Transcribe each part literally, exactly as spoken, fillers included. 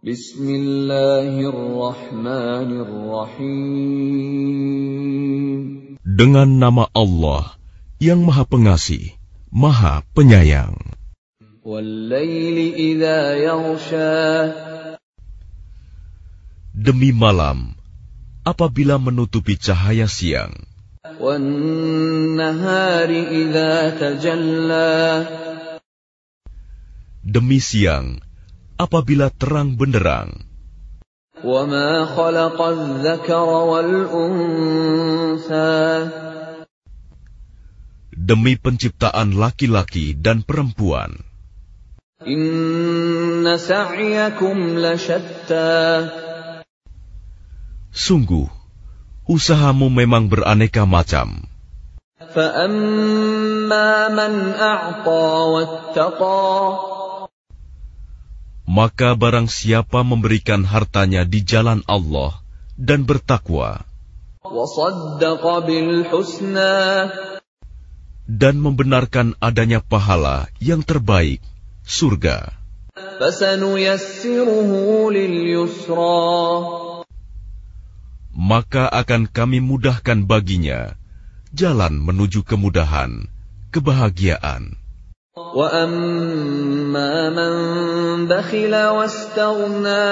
Bismillahirrahmanirrahim. Dengan nama Allah yang Maha Pengasih, Maha Penyayang. Wal-laili idza yaghsha. Demi malam apabila menutupi cahaya siang. Wan-nahari idza tajalla. Demi siang apabila terang benderang. وَمَا خَلَقَ الذَّكَرَ وَالْأُنثَى. Demi penciptaan laki-laki dan perempuan. Inna sa'yakum lasyatta. Sungguh, usahamu memang beraneka macam. فَأَمَّا مَنْ أَعْطَى وَاتَّقَى. Maka barang siapa memberikan hartanya di jalan Allah dan bertakwa وَصَدَّقَ بِالْحُسْنَى. dan membenarkan adanya pahala yang terbaik, surga, فَسَنُيَسِّرُهُ لِلْيُسْرَى. maka akan kami mudahkan baginya jalan menuju kemudahan, kebahagiaan. وَأَمَّا مَنْ بَخِلَ وَاسْتَغْنَى.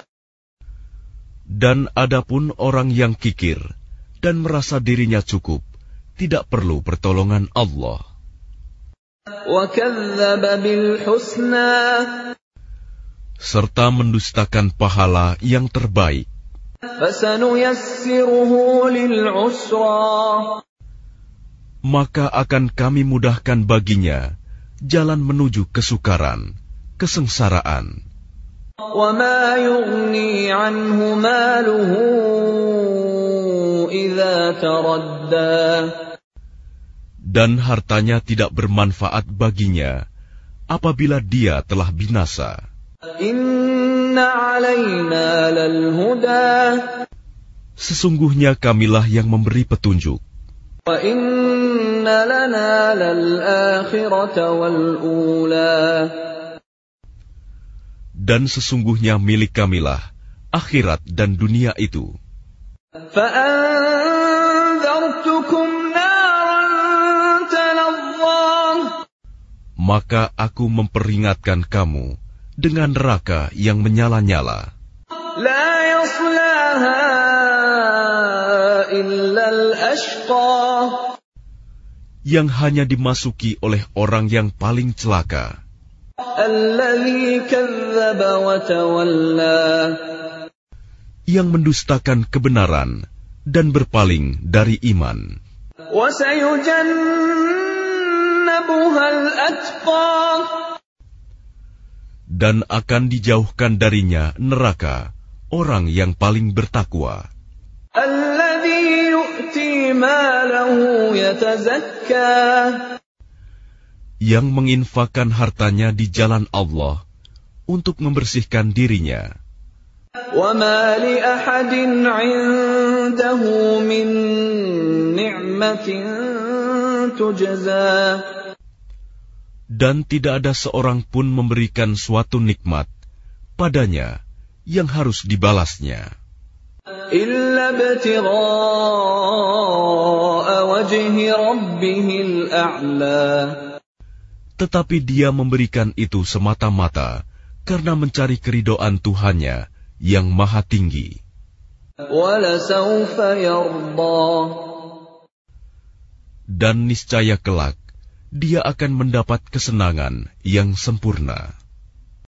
Dan adapun orang yang kikir dan merasa dirinya cukup, tidak perlu pertolongan Allah. وَكَذَّبَ بِالْحُسْنَى. Serta mendustakan pahala yang terbaik. فَسَنُيَسِّرُهُ لِلْعُسْرَى. Maka akan kami mudahkan baginya jalan menuju kesukaran, kesengsaraan. وَمَا يُغْنِي عَنْهُ مَالُهُ إِذَا تَرَدَّى. Dan hartanya tidak bermanfaat baginya apabila dia telah binasa. Inna alaina lalhuda. Sesungguhnya kamilah yang memberi petunjuk. Wa inna lana lal-akhirata wal-ula. Dan sesungguhnya milik kamilah akhirat dan dunia itu. Fa'anzartukum naran talazza. Maka aku memperingatkan kamu dengan neraka yang menyala-nyala. La yaslaha illa al-ashqa. Yang hanya dimasuki oleh orang yang paling celaka. Alladzi kadzdzaba wa tawalla. Yang mendustakan kebenaran dan berpaling dari iman. Wa sayujannabuha al-atqa. Dan akan dijauhkan darinya neraka orang yang paling bertakwa. Alladzi yu'ti malahu yatazakka. Yang menginfakkan hartanya di jalan Allah untuk membersihkan dirinya. وَمَا لِأَحَدٍ عِندَهُ مِن نِّعْمَةٍ تُجْزَى. Dan tidak ada seorang pun memberikan suatu nikmat padanya yang harus dibalasnya. إِلَّا ابْتِغَاءَ وَجْهِ رَبِّهِ الْأَعْلَى. Tetapi dia memberikan itu semata-mata karena mencari keridhaan Tuhannya yang maha tinggi. وَلَسَوْفَ يَرْضَى. Dan niscaya kelak dia akan mendapat kesenangan yang sempurna.